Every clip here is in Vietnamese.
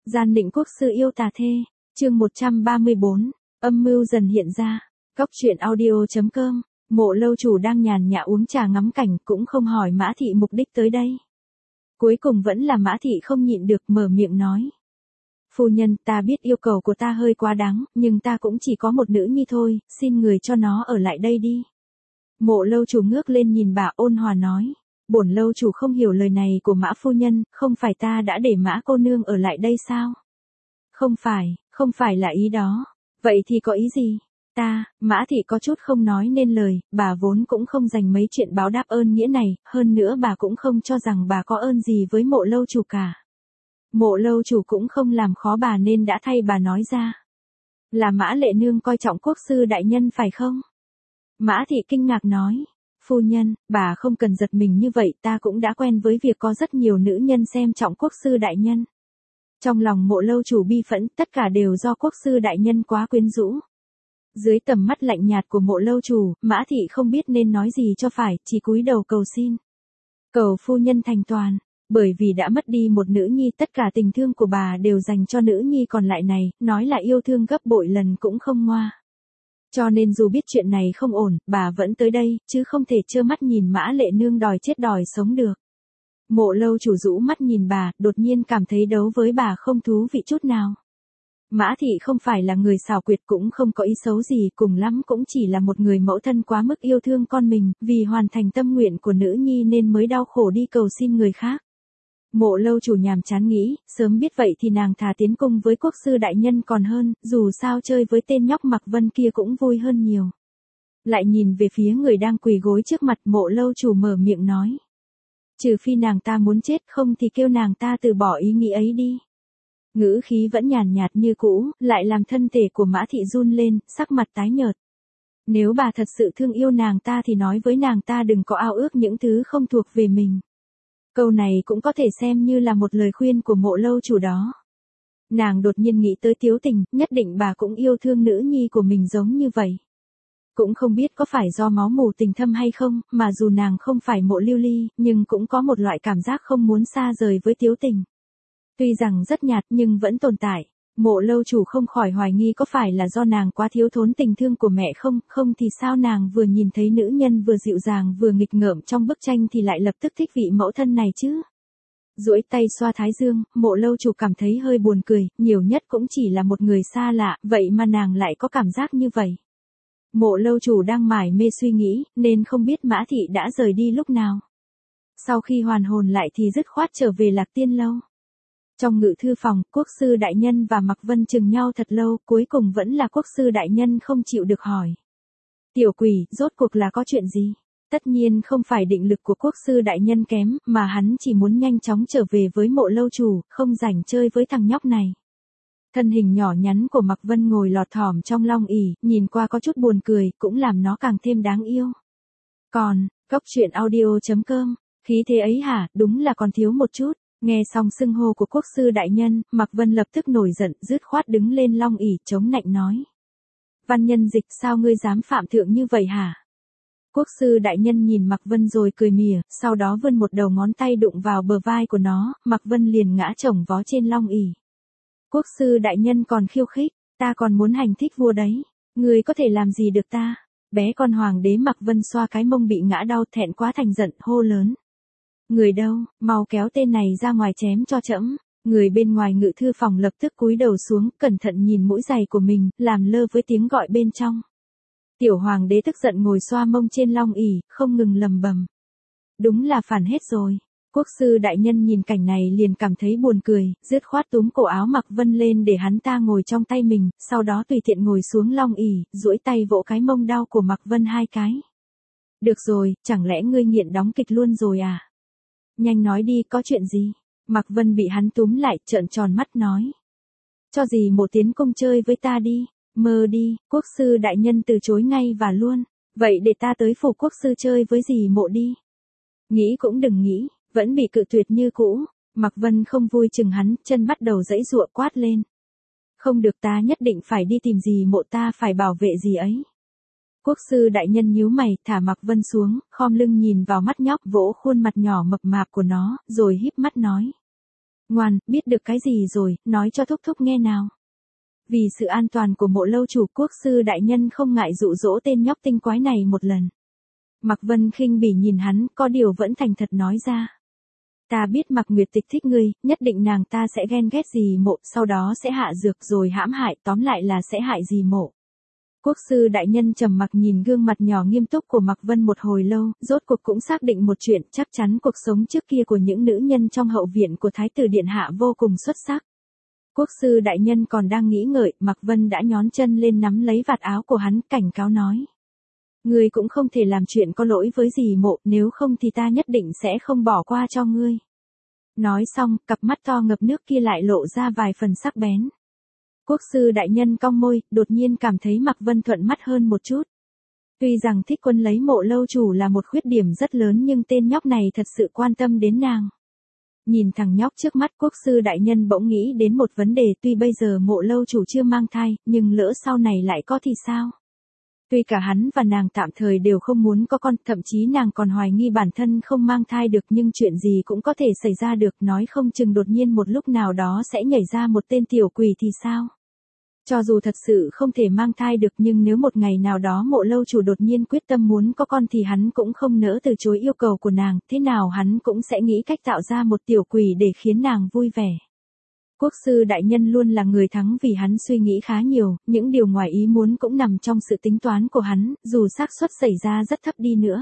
Gian định quốc sư yêu tà thê, chương 134, âm mưu dần hiện ra. Cóc truyện audio.com, Mộ lâu chủ đang nhàn nhã uống trà ngắm cảnh cũng không hỏi Mã Thị mục đích tới đây. Cuối cùng vẫn là Mã Thị không nhịn được mở miệng nói. Phu nhân, ta biết yêu cầu của ta hơi quá đáng, nhưng ta cũng chỉ có một nữ nhi thôi, xin người cho nó ở lại đây đi. Mộ lâu chủ ngước lên nhìn bà ôn hòa nói. Bổn lâu chủ không hiểu lời này của Mã phu nhân, không phải ta đã để Mã cô nương ở lại đây sao? Không phải là ý đó. Vậy thì có ý gì? Mã Thị có chút không nói nên lời, bà vốn cũng không dành mấy chuyện báo đáp ơn nghĩa này, hơn nữa bà cũng không cho rằng bà có ơn gì với mộ lâu chủ cả. Mộ lâu chủ cũng không làm khó bà nên đã thay bà nói ra. Là Mã lệ nương coi trọng quốc sư đại nhân phải không? Mã Thị kinh ngạc nói. Phu nhân, bà không cần giật mình như vậy, ta cũng đã quen với việc có rất nhiều nữ nhân xem trọng quốc sư đại nhân. Trong lòng mộ lâu chủ bi phẫn, tất cả đều do quốc sư đại nhân quá quyến rũ. Dưới tầm mắt lạnh nhạt của mộ lâu chủ, Mã Thị không biết nên nói gì cho phải, chỉ cúi đầu cầu xin. Cầu phu nhân thành toàn, bởi vì đã mất đi một nữ nhi, tất cả tình thương của bà đều dành cho nữ nhi còn lại này, nói là yêu thương gấp bội lần cũng không ngoa. Cho nên dù biết chuyện này không ổn, bà vẫn tới đây, chứ không thể trơ mắt nhìn Mã lệ nương đòi chết đòi sống được. Mộ lâu chủ rũ mắt nhìn bà, đột nhiên cảm thấy đấu với bà không thú vị chút nào. Mã Thị không phải là người xảo quyệt, cũng không có ý xấu gì, cùng lắm cũng chỉ là một người mẫu thân quá mức yêu thương con mình, vì hoàn thành tâm nguyện của nữ nhi nên mới đau khổ đi cầu xin người khác. Mộ lâu chủ nhàm chán nghĩ, sớm biết vậy thì nàng thà tiến cung với quốc sư đại nhân còn hơn, dù sao chơi với tên nhóc Mạc Vân kia cũng vui hơn nhiều. Lại nhìn về phía người đang quỳ gối trước mặt, mộ lâu chủ mở miệng nói. Trừ phi nàng ta muốn chết, không thì kêu nàng ta từ bỏ ý nghĩ ấy đi. Ngữ khí vẫn nhàn nhạt như cũ, lại làm thân thể của Mã Thị run lên, sắc mặt tái nhợt. Nếu bà thật sự thương yêu nàng ta thì nói với nàng ta đừng có ao ước những thứ không thuộc về mình. Câu này cũng có thể xem như là một lời khuyên của mộ lâu chủ đó. Nàng đột nhiên nghĩ tới Tiếu Tình, nhất định bà cũng yêu thương nữ nhi của mình giống như vậy. Cũng không biết có phải do máu mù tình thâm hay không, mà dù nàng không phải Mộ Lưu Ly, nhưng cũng có một loại cảm giác không muốn xa rời với Tiếu Tình. Tuy rằng rất nhạt nhưng vẫn tồn tại. Mộ lâu chủ không khỏi hoài nghi có phải là do nàng quá thiếu thốn tình thương của mẹ không thì sao nàng vừa nhìn thấy nữ nhân vừa dịu dàng vừa nghịch ngợm trong bức tranh thì lại lập tức thích vị mẫu thân này chứ. Duỗi tay xoa thái dương, mộ lâu chủ cảm thấy hơi buồn cười, nhiều nhất cũng chỉ là một người xa lạ, vậy mà nàng lại có cảm giác như vậy. Mộ lâu chủ đang mải mê suy nghĩ, nên không biết Mã Thị đã rời đi lúc nào. Sau khi hoàn hồn lại thì dứt khoát trở về Lạc Tiên Lâu. Trong ngự thư phòng, quốc sư đại nhân và Mạc Vân chừng nhau thật lâu, cuối cùng vẫn là quốc sư đại nhân không chịu được hỏi. Tiểu quỷ, rốt cuộc là có chuyện gì? Tất nhiên không phải định lực của quốc sư đại nhân kém, mà hắn chỉ muốn nhanh chóng trở về với mộ lâu chủ, không rảnh chơi với thằng nhóc này. Thân hình nhỏ nhắn của Mạc Vân ngồi lọt thỏm trong long ỷ, nhìn qua có chút buồn cười, cũng làm nó càng thêm đáng yêu. Còn, cóc truyện audio.com, khí thế ấy hả, đúng là còn thiếu một chút. Nghe xong xưng hô của quốc sư đại nhân, Mạc Vân lập tức nổi giận, dứt khoát đứng lên long ỷ chống nạnh nói. Văn nhân dịch, sao ngươi dám phạm thượng như vậy hả? Quốc sư đại nhân nhìn Mạc Vân rồi cười mỉa, sau đó vươn một đầu ngón tay đụng vào bờ vai của nó, Mạc Vân liền ngã chồng vó trên long ỷ. Quốc sư đại nhân còn khiêu khích, ta còn muốn hành thích vua đấy, ngươi có thể làm gì được ta? Bé con hoàng đế Mạc Vân xoa cái mông bị ngã đau thẹn quá thành giận, hô lớn. Người đâu, mau kéo tên này ra ngoài chém cho trẫm. Người bên ngoài ngự thư phòng lập tức cúi đầu xuống, cẩn thận nhìn mũi giày của mình, làm lơ với tiếng gọi bên trong. Tiểu hoàng đế tức giận ngồi xoa mông trên long ỷ, không ngừng lầm bầm. Đúng là phản hết rồi. Quốc sư đại nhân nhìn cảnh này liền cảm thấy buồn cười, dứt khoát túm cổ áo Mạc Vân lên để hắn ta ngồi trong tay mình, sau đó tùy tiện ngồi xuống long ỷ, duỗi tay vỗ cái mông đau của Mạc Vân hai cái. Được rồi, chẳng lẽ ngươi nghiện đóng kịch luôn rồi à? Nhanh nói đi, có chuyện gì? Mạc Vân bị hắn túm lại, trợn tròn mắt nói. Cho gì Mộ tiến công chơi với ta đi, mơ đi, quốc sư đại nhân từ chối ngay và luôn. Vậy để ta tới phủ quốc sư chơi với dì Mộ đi. Nghĩ cũng đừng nghĩ, vẫn bị cự tuyệt như cũ. Mạc Vân không vui chừng hắn, chân bắt đầu giãy giụa quát lên. Không được, ta nhất định phải đi tìm dì Mộ, ta phải bảo vệ dì ấy. Quốc sư đại nhân nhíu mày, thả Mạc Vân xuống, khom lưng nhìn vào mắt nhóc, vỗ khuôn mặt nhỏ mập mạp của nó, rồi híp mắt nói. Ngoan, biết được cái gì rồi, nói cho thúc thúc nghe nào. Vì sự an toàn của Mộ lâu chủ, quốc sư đại nhân không ngại dụ dỗ tên nhóc tinh quái này một lần. Mạc Vân khinh bỉ nhìn hắn, có điều vẫn thành thật nói ra. Ta biết Mạc Nguyệt Tịch thích ngươi, nhất định nàng ta sẽ ghen ghét dì Mộ, sau đó sẽ hạ dược rồi hãm hại, tóm lại là sẽ hại dì Mộ. Quốc sư đại nhân trầm mặc nhìn gương mặt nhỏ nghiêm túc của Mạc Vân một hồi lâu, rốt cuộc cũng xác định một chuyện, chắc chắn cuộc sống trước kia của những nữ nhân trong hậu viện của Thái tử Điện Hạ vô cùng xuất sắc. Quốc sư đại nhân còn đang nghĩ ngợi, Mạc Vân đã nhón chân lên nắm lấy vạt áo của hắn, cảnh cáo nói. Ngươi cũng không thể làm chuyện có lỗi với dì Mộ, nếu không thì ta nhất định sẽ không bỏ qua cho ngươi. Nói xong, cặp mắt to ngập nước kia lại lộ ra vài phần sắc bén. Quốc sư đại nhân cong môi, đột nhiên cảm thấy Mạc Vân thuận mắt hơn một chút. Tuy rằng Thích Quân lấy Mộ lâu chủ là một khuyết điểm rất lớn nhưng tên nhóc này thật sự quan tâm đến nàng. Nhìn thằng nhóc trước mắt, quốc sư đại nhân bỗng nghĩ đến một vấn đề, tuy bây giờ Mộ lâu chủ chưa mang thai, nhưng lỡ sau này lại có thì sao? Tuy cả hắn và nàng tạm thời đều không muốn có con, thậm chí nàng còn hoài nghi bản thân không mang thai được, nhưng chuyện gì cũng có thể xảy ra được, nói không chừng đột nhiên một lúc nào đó sẽ nhảy ra một tên tiểu quỷ thì sao? Cho dù thật sự không thể mang thai được nhưng nếu một ngày nào đó Mộ lâu chủ đột nhiên quyết tâm muốn có con thì hắn cũng không nỡ từ chối yêu cầu của nàng, thế nào hắn cũng sẽ nghĩ cách tạo ra một tiểu quỷ để khiến nàng vui vẻ. Quốc sư đại nhân luôn là người thắng vì hắn suy nghĩ khá nhiều, những điều ngoài ý muốn cũng nằm trong sự tính toán của hắn, dù xác suất xảy ra rất thấp đi nữa.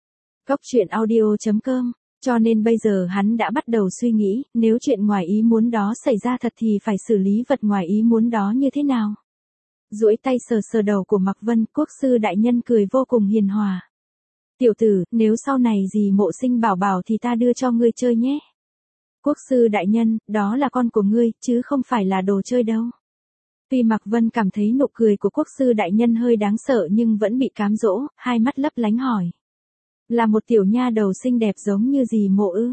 Cốc truyện audio.com. Cho nên bây giờ hắn đã bắt đầu suy nghĩ, nếu chuyện ngoài ý muốn đó xảy ra thật thì phải xử lý vật ngoài ý muốn đó như thế nào. Duỗi tay sờ sờ đầu của Mạc Vân, quốc sư đại nhân cười vô cùng hiền hòa. Tiểu tử, nếu sau này dì Mộ sinh bảo bảo thì ta đưa cho ngươi chơi nhé. Quốc sư đại nhân, đó là con của ngươi, chứ không phải là đồ chơi đâu. Tuy Mạc Vân cảm thấy nụ cười của quốc sư đại nhân hơi đáng sợ nhưng vẫn bị cám dỗ, hai mắt lấp lánh hỏi. Là một tiểu nha đầu xinh đẹp giống như dì Mộ ư?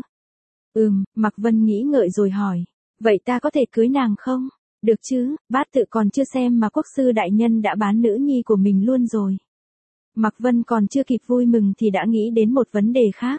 Mạc Vân nghĩ ngợi rồi hỏi. Vậy ta có thể cưới nàng không? Được chứ, bát tự còn chưa xem mà quốc sư đại nhân đã bán nữ nhi của mình luôn rồi. Mạc Vân còn chưa kịp vui mừng thì đã nghĩ đến một vấn đề khác.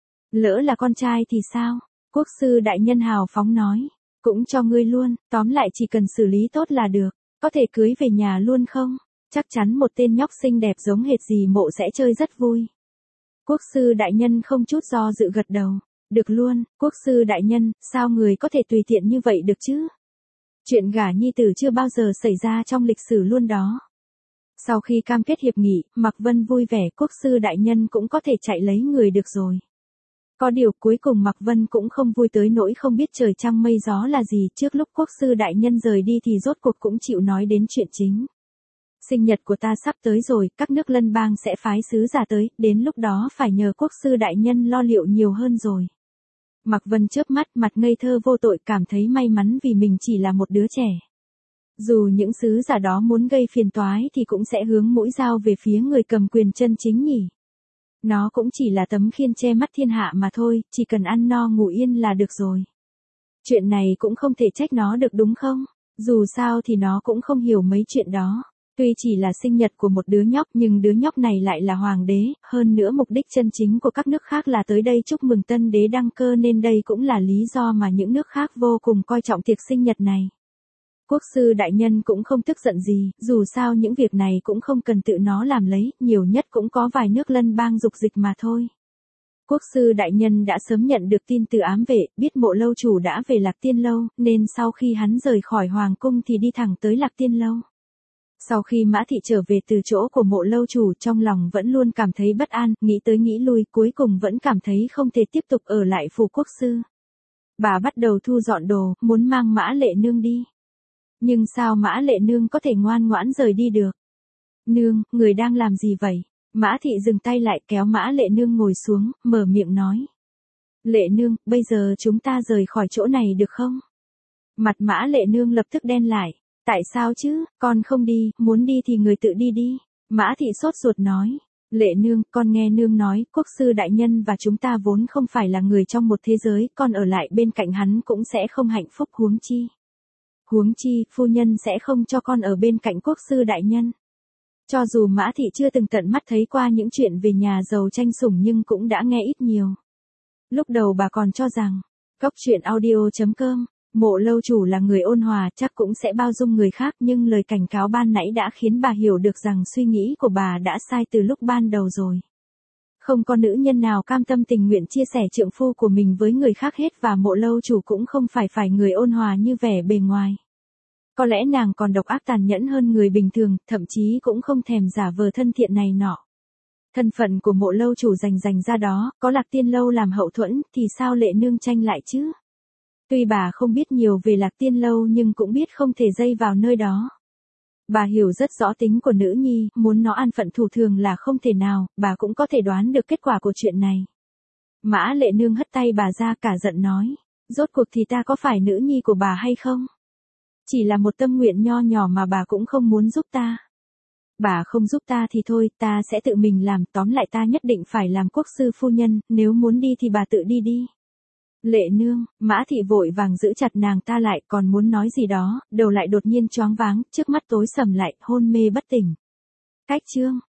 Lỡ là con trai thì sao? Quốc sư đại nhân hào phóng nói. Cũng cho ngươi luôn, tóm lại chỉ cần xử lý tốt là được. Có thể cưới về nhà luôn không? Chắc chắn một tên nhóc xinh đẹp giống hệt dì Mộ sẽ chơi rất vui. Quốc sư đại nhân không chút do dự gật đầu. Được luôn, quốc sư đại nhân, sao người có thể tùy tiện như vậy được chứ? Chuyện gả nhi tử chưa bao giờ xảy ra trong lịch sử luôn đó. Sau khi cam kết hiệp nghị, Mạc Vân vui vẻ, quốc sư đại nhân cũng có thể chạy lấy người được rồi. Có điều cuối cùng Mạc Vân cũng không vui tới nỗi không biết trời trăng mây gió là gì, trước lúc quốc sư đại nhân rời đi thì rốt cuộc cũng chịu nói đến chuyện chính. Sinh nhật của ta sắp tới rồi, các nước lân bang sẽ phái sứ giả tới, đến lúc đó phải nhờ quốc sư đại nhân lo liệu nhiều hơn rồi. Mạc Vân chớp mắt, mặt ngây thơ vô tội, cảm thấy may mắn vì mình chỉ là một đứa trẻ. Dù những sứ giả đó muốn gây phiền toái thì cũng sẽ hướng mũi dao về phía người cầm quyền chân chính nhỉ. Nó cũng chỉ là tấm khiên che mắt thiên hạ mà thôi, chỉ cần ăn no ngủ yên là được rồi. Chuyện này cũng không thể trách nó được đúng không? Dù sao thì nó cũng không hiểu mấy chuyện đó. Tuy chỉ là sinh nhật của một đứa nhóc nhưng đứa nhóc này lại là hoàng đế, hơn nữa mục đích chân chính của các nước khác là tới đây chúc mừng tân đế đăng cơ nên đây cũng là lý do mà những nước khác vô cùng coi trọng tiệc sinh nhật này. Quốc sư đại nhân cũng không tức giận gì, dù sao những việc này cũng không cần tự nó làm lấy, nhiều nhất cũng có vài nước lân bang dục dịch mà thôi. Quốc sư đại nhân đã sớm nhận được tin từ ám vệ, biết Mộ lâu chủ đã về Lạc Tiên Lâu, nên sau khi hắn rời khỏi hoàng cung thì đi thẳng tới Lạc Tiên Lâu. Sau khi Mã Thị trở về từ chỗ của Mộ lâu chủ, trong lòng vẫn luôn cảm thấy bất an, nghĩ tới nghĩ lui, cuối cùng vẫn cảm thấy không thể tiếp tục ở lại phủ quốc sư. Bà bắt đầu thu dọn đồ, muốn mang Mã Lệ Nương đi. Nhưng sao Mã Lệ Nương có thể ngoan ngoãn rời đi được? Nương, người đang làm gì vậy? Mã Thị dừng tay lại, kéo Mã Lệ Nương ngồi xuống, mở miệng nói. Lệ Nương, bây giờ chúng ta rời khỏi chỗ này được không? Mặt Mã Lệ Nương lập tức đen lại. Tại sao chứ, con không đi, muốn đi thì người tự đi đi. Mã Thị sốt ruột nói. Lệ Nương, con nghe Nương nói, quốc sư đại nhân và chúng ta vốn không phải là người trong một thế giới, con ở lại bên cạnh hắn cũng sẽ không hạnh phúc, huống chi. Huống chi, phu nhân sẽ không cho con ở bên cạnh quốc sư đại nhân. Cho dù Mã Thị chưa từng tận mắt thấy qua những chuyện về nhà giàu tranh sủng nhưng cũng đã nghe ít nhiều. Lúc đầu bà còn cho rằng, Cóc truyện audio.com, Mộ lâu chủ là người ôn hòa chắc cũng sẽ bao dung người khác, nhưng lời cảnh cáo ban nãy đã khiến bà hiểu được rằng suy nghĩ của bà đã sai từ lúc ban đầu rồi. Không có nữ nhân nào cam tâm tình nguyện chia sẻ trượng phu của mình với người khác hết, và mộ lâu chủ cũng không phải người ôn hòa như vẻ bề ngoài. Có lẽ nàng còn độc ác tàn nhẫn hơn người bình thường, thậm chí cũng không thèm giả vờ thân thiện này nọ. Thân phận của mộ lâu chủ dành ra đó, có Lạc Tiên Lâu làm hậu thuẫn, thì sao Lệ Nương tranh lại chứ? Tuy bà không biết nhiều về Lạc Tiên Lâu nhưng cũng biết không thể dây vào nơi đó. Bà hiểu rất rõ tính của nữ nhi, muốn nó an phận thủ thường là không thể nào, bà cũng có thể đoán được kết quả của chuyện này. Mã Lệ Nương hất tay bà ra cả giận nói, rốt cuộc thì ta có phải nữ nhi của bà hay không? Chỉ là một tâm nguyện nho nhỏ mà bà cũng không muốn giúp ta. Bà không giúp ta thì thôi, ta sẽ tự mình làm, tóm lại ta nhất định phải làm quốc sư phu nhân, nếu muốn đi thì bà tự đi đi. Lệ Nương, Mã Thị vội vàng giữ chặt nàng ta lại, còn muốn nói gì đó, đầu lại đột nhiên choáng váng, trước mắt tối sầm lại, hôn mê bất tỉnh. Cách chương